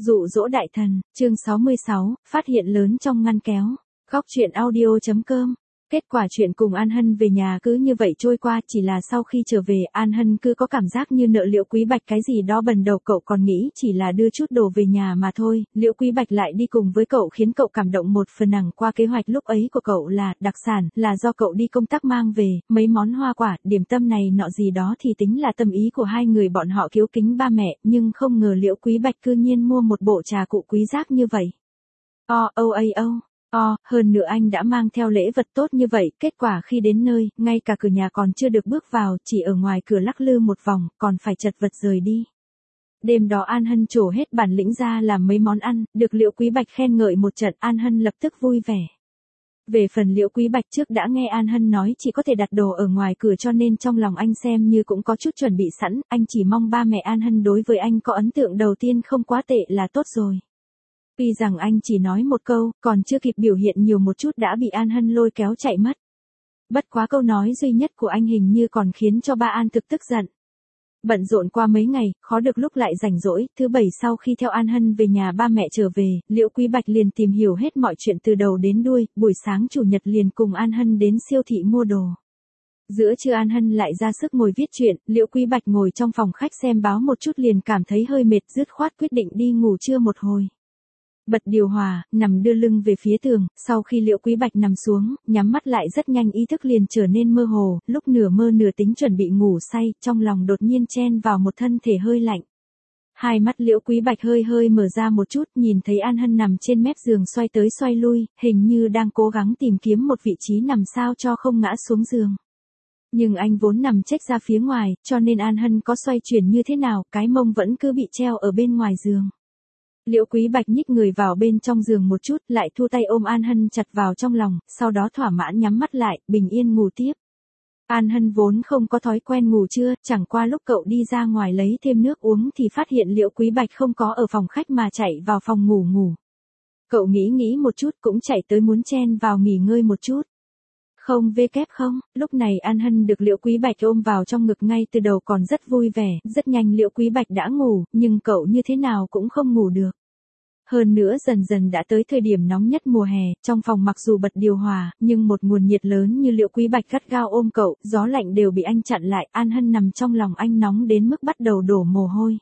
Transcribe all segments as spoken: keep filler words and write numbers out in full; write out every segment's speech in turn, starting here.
Dụ dỗ đại thần, chương sáu mươi sáu, phát hiện lớn trong ngăn kéo. Góc truyện audio.com. Kết quả chuyện cùng An Hân về nhà cứ như vậy trôi qua, chỉ là sau khi trở về An Hân cứ có cảm giác như nợ Liễu Quý Bạch cái gì đó bần đầu, cậu còn nghĩ chỉ là đưa chút đồ về nhà mà thôi, Liễu Quý Bạch lại đi cùng với cậu khiến cậu cảm động một phần. Nặng qua kế hoạch lúc ấy của cậu là đặc sản, là do cậu đi công tác mang về, mấy món hoa quả, điểm tâm này nọ gì đó thì tính là tâm ý của hai người bọn họ kiếu kính ba mẹ, nhưng không ngờ Liễu Quý Bạch cư nhiên mua một bộ trà cụ quý giác như vậy. O O A O. Ồ, hơn nữa anh đã mang theo lễ vật tốt như vậy, kết quả khi đến nơi, ngay cả cửa nhà còn chưa được bước vào, chỉ ở ngoài cửa lắc lư một vòng, còn phải chật vật rời đi. Đêm đó An Hân trổ hết bản lĩnh ra làm mấy món ăn, được Liễu Quý Bạch khen ngợi một trận, An Hân lập tức vui vẻ. Về phần Liễu Quý Bạch trước đã nghe An Hân nói chỉ có thể đặt đồ ở ngoài cửa cho nên trong lòng anh xem như cũng có chút chuẩn bị sẵn, anh chỉ mong ba mẹ An Hân đối với anh có ấn tượng đầu tiên không quá tệ là tốt rồi. Tuy rằng anh chỉ nói một câu, còn chưa kịp biểu hiện nhiều một chút đã bị An Hân lôi kéo chạy mất. Bất quá câu nói duy nhất của anh hình như còn khiến cho ba An thực tức giận. Bận rộn qua mấy ngày, khó được lúc lại rảnh rỗi, thứ bảy sau khi theo An Hân về nhà ba mẹ trở về, Liễu Quý Bạch liền tìm hiểu hết mọi chuyện từ đầu đến đuôi, buổi sáng chủ nhật liền cùng An Hân đến siêu thị mua đồ. Giữa trưa An Hân lại ra sức ngồi viết truyện, Liễu Quý Bạch ngồi trong phòng khách xem báo một chút liền cảm thấy hơi mệt, dứt khoát quyết định đi ngủ trưa một hồi. Bật điều hòa, nằm đưa lưng về phía tường, sau khi Liễu Quý Bạch nằm xuống, nhắm mắt lại rất nhanh ý thức liền trở nên mơ hồ, lúc nửa mơ nửa tính chuẩn bị ngủ say, trong lòng đột nhiên chen vào một thân thể hơi lạnh. Hai mắt Liễu Quý Bạch hơi hơi mở ra một chút, nhìn thấy An Hân nằm trên mép giường xoay tới xoay lui, hình như đang cố gắng tìm kiếm một vị trí nằm sao cho không ngã xuống giường. Nhưng anh vốn nằm chếch ra phía ngoài, cho nên An Hân có xoay chuyển như thế nào, cái mông vẫn cứ bị treo ở bên ngoài giường. Liễu Quý Bạch nhích người vào bên trong giường một chút, lại thu tay ôm An Hân chặt vào trong lòng, sau đó thỏa mãn nhắm mắt lại, bình yên ngủ tiếp. An Hân vốn không có thói quen ngủ trưa, chẳng qua lúc cậu đi ra ngoài lấy thêm nước uống thì phát hiện Liễu Quý Bạch không có ở phòng khách mà chạy vào phòng ngủ ngủ. Cậu nghĩ nghĩ một chút cũng chạy tới muốn chen vào nghỉ ngơi một chút. Không vê kép không, lúc này An Hân được Liễu Quý Bạch ôm vào trong ngực ngay từ đầu còn rất vui vẻ, rất nhanh Liễu Quý Bạch đã ngủ, nhưng cậu như thế nào cũng không ngủ được. Hơn nữa dần dần đã tới thời điểm nóng nhất mùa hè, trong phòng mặc dù bật điều hòa, nhưng một nguồn nhiệt lớn như Liễu Quý Bạch gắt gao ôm cậu, gió lạnh đều bị anh chặn lại, An Hân nằm trong lòng anh nóng đến mức bắt đầu đổ mồ hôi.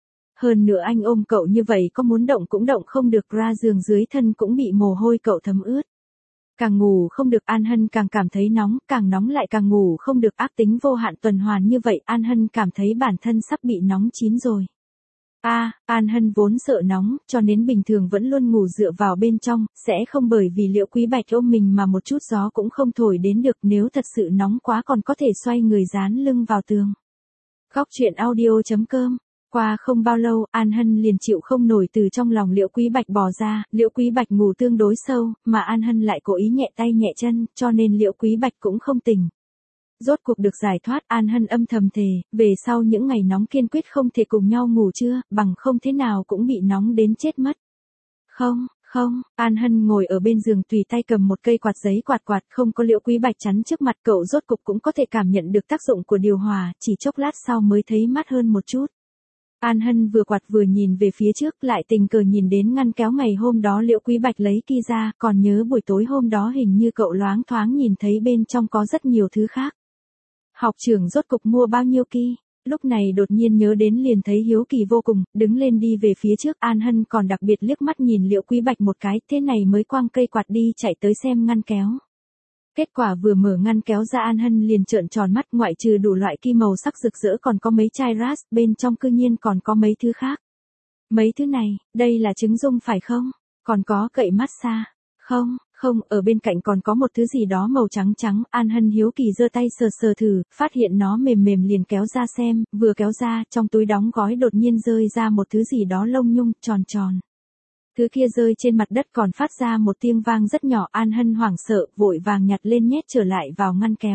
Hơn nữa anh ôm cậu như vậy có muốn động cũng động không được, ra giường dưới thân cũng bị mồ hôi cậu thấm ướt. Càng ngủ không được An Hân càng cảm thấy nóng, càng nóng lại càng ngủ không được, ác tính vô hạn tuần hoàn như vậy, An Hân cảm thấy bản thân sắp bị nóng chín rồi. A, à, An Hân vốn sợ nóng, cho nên bình thường vẫn luôn ngủ dựa vào bên trong, sẽ không bởi vì Liễu Quý Bạch ôm mình mà một chút gió cũng không thổi đến được, nếu thật sự nóng quá còn có thể xoay người dán lưng vào tường. Góc truyện audio.com. Qua không bao lâu, An Hân liền chịu không nổi từ trong lòng Liễu Quý Bạch bò ra, Liễu Quý Bạch ngủ tương đối sâu, mà An Hân lại cố ý nhẹ tay nhẹ chân, cho nên Liễu Quý Bạch cũng không tỉnh. Rốt cuộc được giải thoát, An Hân âm thầm thề, về sau những ngày nóng kiên quyết không thể cùng nhau ngủ trưa, bằng không thế nào cũng bị nóng đến chết mất. Không, không, An Hân ngồi ở bên giường tùy tay cầm một cây quạt giấy quạt quạt, không có Liễu Quý Bạch chắn trước mặt cậu rốt cục cũng có thể cảm nhận được tác dụng của điều hòa, chỉ chốc lát sau mới thấy mát hơn một chút. An Hân vừa quạt vừa nhìn về phía trước, lại tình cờ nhìn đến ngăn kéo ngày hôm đó Liễu Quý Bạch lấy ki ra, còn nhớ buổi tối hôm đó hình như cậu loáng thoáng nhìn thấy bên trong có rất nhiều thứ khác. Học trưởng rốt cục mua bao nhiêu ki? Lúc này đột nhiên nhớ đến liền thấy hiếu kỳ vô cùng, đứng lên đi về phía trước, An Hân còn đặc biệt liếc mắt nhìn Liễu Quý Bạch một cái, thế này mới quăng cây quạt đi chạy tới xem ngăn kéo. Kết quả vừa mở ngăn kéo ra An Hân liền trợn tròn mắt, ngoại trừ đủ loại ki màu sắc rực rỡ còn có mấy chai ras, bên trong cư nhiên còn có mấy thứ khác. Mấy thứ này, đây là trứng dung phải không? Còn có cậy massage. Không, không, ở bên cạnh còn có một thứ gì đó màu trắng trắng, An Hân hiếu kỳ giơ tay sờ sờ thử, phát hiện nó mềm mềm liền kéo ra xem, vừa kéo ra, trong túi đóng gói đột nhiên rơi ra một thứ gì đó lông nhung, tròn tròn. Thứ kia rơi trên mặt đất còn phát ra một tiếng vang rất nhỏ, An Hân hoảng sợ, vội vàng nhặt lên nhét trở lại vào ngăn kéo.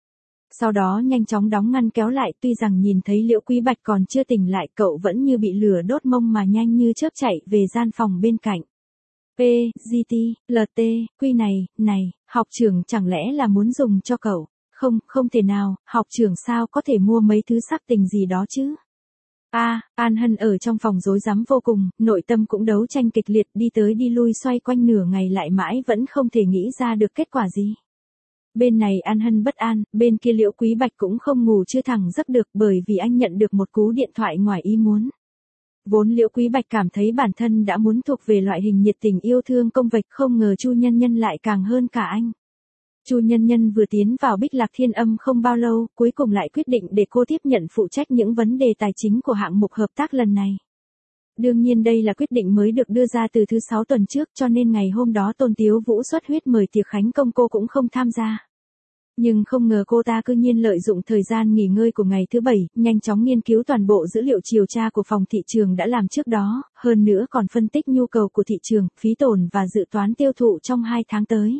Sau đó nhanh chóng đóng ngăn kéo lại, tuy rằng nhìn thấy Liễu Quý Bạch còn chưa tỉnh lại, cậu vẫn như bị lửa đốt mông mà nhanh như chớp chạy về gian phòng bên cạnh. P, G T, L T, Quy này, này, học trưởng chẳng lẽ là muốn dùng cho cậu? Không, không thể nào, học trưởng sao có thể mua mấy thứ sắc tình gì đó chứ? A, An Hân ở trong phòng rối rắm vô cùng, nội tâm cũng đấu tranh kịch liệt, đi tới đi lui xoay quanh nửa ngày lại mãi vẫn không thể nghĩ ra được kết quả gì. Bên này An Hân bất an, bên kia Liễu Quý Bạch cũng không ngủ chưa thẳng giấc được bởi vì anh nhận được một cú điện thoại ngoài ý muốn. Vốn Liễu Quý Bạch cảm thấy bản thân đã muốn thuộc về loại hình nhiệt tình yêu thương công vạch, không ngờ Chu Nhân Nhân lại càng hơn cả anh. Chu Nhân Nhân vừa tiến vào Bích Lạc Thiên Âm không bao lâu, cuối cùng lại quyết định để cô tiếp nhận phụ trách những vấn đề tài chính của hạng mục hợp tác lần này. Đương nhiên đây là quyết định mới được đưa ra từ thứ sáu tuần trước, cho nên ngày hôm đó Tôn Tiếu Vũ xuất huyết mời tiệc khánh công cô cũng không tham gia. Nhưng không ngờ cô ta cư nhiên lợi dụng thời gian nghỉ ngơi của ngày thứ bảy, nhanh chóng nghiên cứu toàn bộ dữ liệu điều tra của phòng thị trường đã làm trước đó, hơn nữa còn phân tích nhu cầu của thị trường, phí tổn và dự toán tiêu thụ trong hai tháng tới.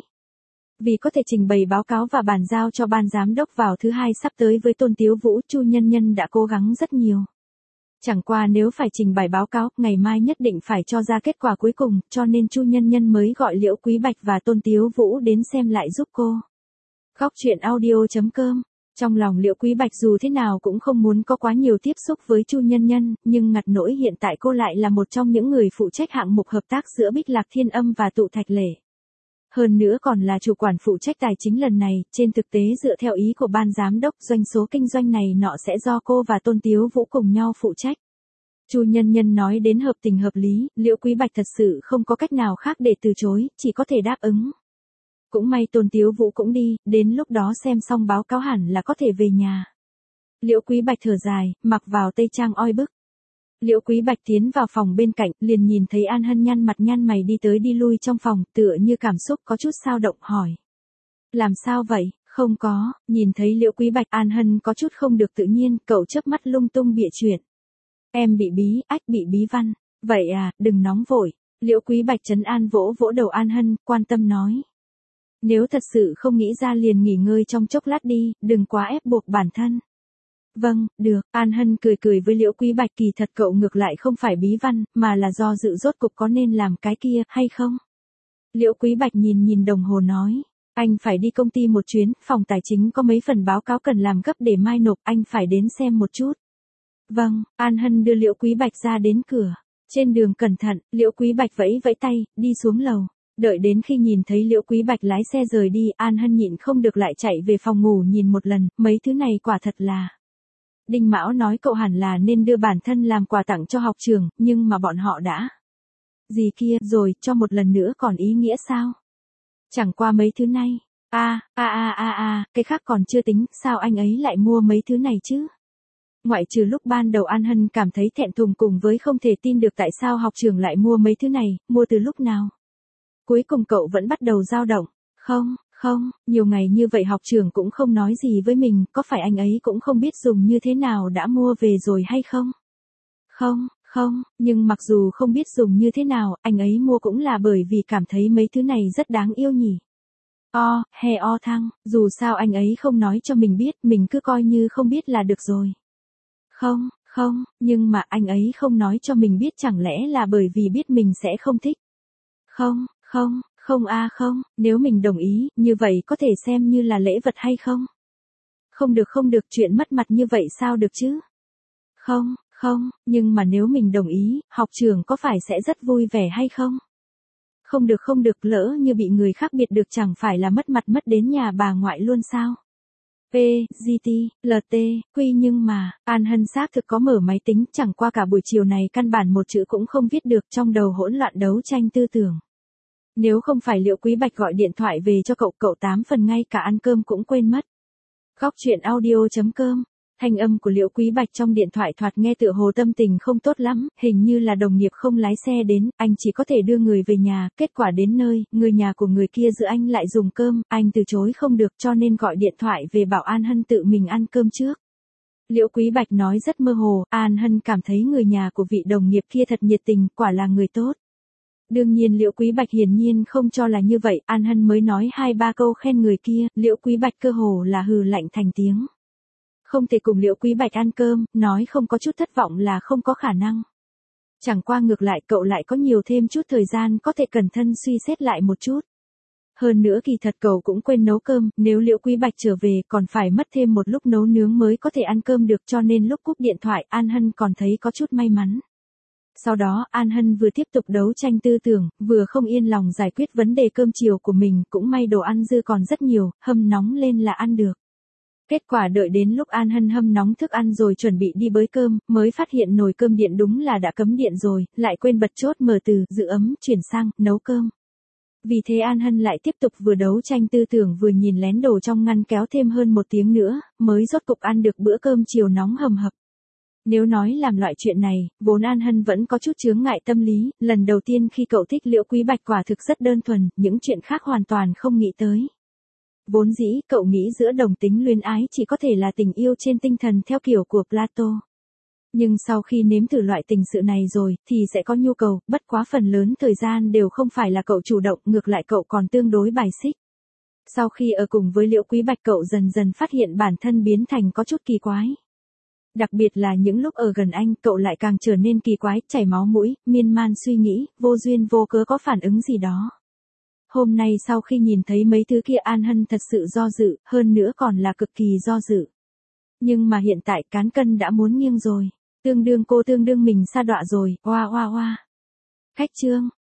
Vì có thể trình bày báo cáo và bàn giao cho ban giám đốc vào thứ hai sắp tới với Tôn Tiếu Vũ, Chu Nhân Nhân đã cố gắng rất nhiều. Chẳng qua nếu phải trình bày báo cáo, ngày mai nhất định phải cho ra kết quả cuối cùng, cho nên Chu Nhân Nhân mới gọi Liễu Quý Bạch và Tôn Tiếu Vũ đến xem lại giúp cô. Góc truyện audio chấm com. Trong lòng Liễu Quý Bạch dù thế nào cũng không muốn có quá nhiều tiếp xúc với Chu Nhân Nhân, nhưng ngặt nỗi hiện tại cô lại là một trong những người phụ trách hạng mục hợp tác giữa Bích Lạc Thiên Âm và Tụ Thạch Lễ. Hơn nữa còn là chủ quản phụ trách tài chính lần này, trên thực tế dựa theo ý của ban giám đốc, doanh số kinh doanh này nọ sẽ do cô và Tôn Tiếu Vũ cùng nhau phụ trách. Chu Nhân Nhân nói đến hợp tình hợp lý, Liễu Quý Bạch thật sự không có cách nào khác để từ chối, chỉ có thể đáp ứng. Cũng may Tôn Tiếu Vũ cũng đi, đến lúc đó xem xong báo cáo hẳn là có thể về nhà. Liễu Quý Bạch thở dài, mặc vào tây trang oi bức. Liễu Quý Bạch tiến vào phòng bên cạnh, liền nhìn thấy An Hân nhăn mặt nhăn mày đi tới đi lui trong phòng, tựa như cảm xúc có chút dao động hỏi. Làm sao vậy? Không có, nhìn thấy Liễu Quý Bạch, An Hân có chút không được tự nhiên, cậu chớp mắt lung tung bịa chuyện. Em bị bí, ách bị bí văn. Vậy à, đừng nóng vội. Liễu Quý Bạch trấn an vỗ vỗ đầu An Hân, quan tâm nói. Nếu thật sự không nghĩ ra liền nghỉ ngơi trong chốc lát đi, đừng quá ép buộc bản thân. Vâng, được, An Hân cười cười với Liễu Quý Bạch, kỳ thật cậu ngược lại không phải bí văn, mà là do dự rốt cục có nên làm cái kia, hay không? Liễu Quý Bạch nhìn nhìn đồng hồ nói, anh phải đi công ty một chuyến, phòng tài chính có mấy phần báo cáo cần làm gấp để mai nộp, anh phải đến xem một chút. Vâng, An Hân đưa Liễu Quý Bạch ra đến cửa. Trên đường cẩn thận, Liễu Quý Bạch vẫy vẫy tay, đi xuống lầu. Đợi đến khi nhìn thấy Liễu Quý Bạch lái xe rời đi, An Hân nhịn không được lại chạy về phòng ngủ nhìn một lần, mấy thứ này quả thật là. Đinh Mão nói cậu hẳn là nên đưa bản thân làm quà tặng cho học trường, nhưng mà bọn họ đã. Gì kia, rồi, cho một lần nữa còn ý nghĩa sao? Chẳng qua mấy thứ này. A, a a a a, cái khác còn chưa tính, sao anh ấy lại mua mấy thứ này chứ? Ngoại trừ lúc ban đầu An Hân cảm thấy thẹn thùng cùng với không thể tin được tại sao học trường lại mua mấy thứ này, mua từ lúc nào? Cuối cùng cậu vẫn bắt đầu dao động. Không, không, nhiều ngày như vậy học trường cũng không nói gì với mình, có phải anh ấy cũng không biết dùng như thế nào đã mua về rồi hay không? Không, không, nhưng mặc dù không biết dùng như thế nào, anh ấy mua cũng là bởi vì cảm thấy mấy thứ này rất đáng yêu nhỉ. O, he o thăng, dù sao anh ấy không nói cho mình biết, mình cứ coi như không biết là được rồi. Không, không, nhưng mà anh ấy không nói cho mình biết chẳng lẽ là bởi vì biết mình sẽ không thích. Không, không, không a không, nếu mình đồng ý, như vậy có thể xem như là lễ vật hay không? Không được không được, chuyện mất mặt như vậy sao được chứ? Không, không, nhưng mà nếu mình đồng ý, học trường có phải sẽ rất vui vẻ hay không? Không được không được, lỡ như bị người khác biệt được chẳng phải là mất mặt mất đến nhà bà ngoại luôn sao? P, G T, L T, Quy nhưng mà, An Hân xác thực có mở máy tính, chẳng qua cả buổi chiều này căn bản một chữ cũng không viết được, trong đầu hỗn loạn đấu tranh tư tưởng. Nếu không phải Liễu Quý Bạch gọi điện thoại về cho cậu, cậu tám phần ngay cả ăn cơm cũng quên mất. Góc truyện audio chấm com. Thanh âm của Liễu Quý Bạch trong điện thoại thoạt nghe tựa hồ tâm tình không tốt lắm, hình như là đồng nghiệp không lái xe đến, anh chỉ có thể đưa người về nhà, kết quả đến nơi, người nhà của người kia giữ anh lại dùng cơm, anh từ chối không được cho nên gọi điện thoại về bảo An Hân tự mình ăn cơm trước. Liễu Quý Bạch nói rất mơ hồ, An Hân cảm thấy người nhà của vị đồng nghiệp kia thật nhiệt tình, quả là người tốt. Đương nhiên Liễu Quý Bạch hiển nhiên không cho là như vậy, An Hân mới nói hai ba câu khen người kia, Liễu Quý Bạch cơ hồ là hừ lạnh thành tiếng. Không thể cùng Liễu Quý Bạch ăn cơm, nói không có chút thất vọng là không có khả năng. Chẳng qua ngược lại cậu lại có nhiều thêm chút thời gian có thể cẩn thận suy xét lại một chút. Hơn nữa kỳ thật cậu cũng quên nấu cơm, nếu Liễu Quý Bạch trở về còn phải mất thêm một lúc nấu nướng mới có thể ăn cơm được, cho nên lúc cúp điện thoại An Hân còn thấy có chút may mắn. Sau đó An Hân vừa tiếp tục đấu tranh tư tưởng, vừa không yên lòng giải quyết vấn đề cơm chiều của mình, cũng may đồ ăn dư còn rất nhiều, hâm nóng lên là ăn được. Kết quả đợi đến lúc An Hân hâm nóng thức ăn rồi chuẩn bị đi bới cơm, mới phát hiện nồi cơm điện đúng là đã cấm điện rồi, lại quên bật chốt mở từ giữ ấm chuyển sang nấu cơm. Vì thế An Hân lại tiếp tục vừa đấu tranh tư tưởng vừa nhìn lén đồ trong ngăn kéo thêm hơn một tiếng nữa, mới rốt cục ăn được bữa cơm chiều nóng hầm hập. Nếu nói làm loại chuyện này, vốn An Hân vẫn có chút chướng ngại tâm lý, lần đầu tiên khi cậu thích Liễu Quý Bạch quả thực rất đơn thuần, những chuyện khác hoàn toàn không nghĩ tới. Vốn dĩ, cậu nghĩ giữa đồng tính luyến ái chỉ có thể là tình yêu trên tinh thần theo kiểu của Plato. Nhưng sau khi nếm thử loại tình sự này rồi, thì sẽ có nhu cầu, bất quá phần lớn thời gian đều không phải là cậu chủ động, ngược lại cậu còn tương đối bài xích. Sau khi ở cùng với Liễu Quý Bạch cậu dần dần phát hiện bản thân biến thành có chút kỳ quái. Đặc biệt là những lúc ở gần anh, cậu lại càng trở nên kỳ quái, chảy máu mũi, miên man suy nghĩ, vô duyên vô cớ có phản ứng gì đó. Hôm nay sau khi nhìn thấy mấy thứ kia An Hân thật sự do dự, hơn nữa còn là cực kỳ do dự. Nhưng mà hiện tại cán cân đã muốn nghiêng rồi. Tương đương cô tương đương mình sa đọa rồi, oa oa oa. Khách trương.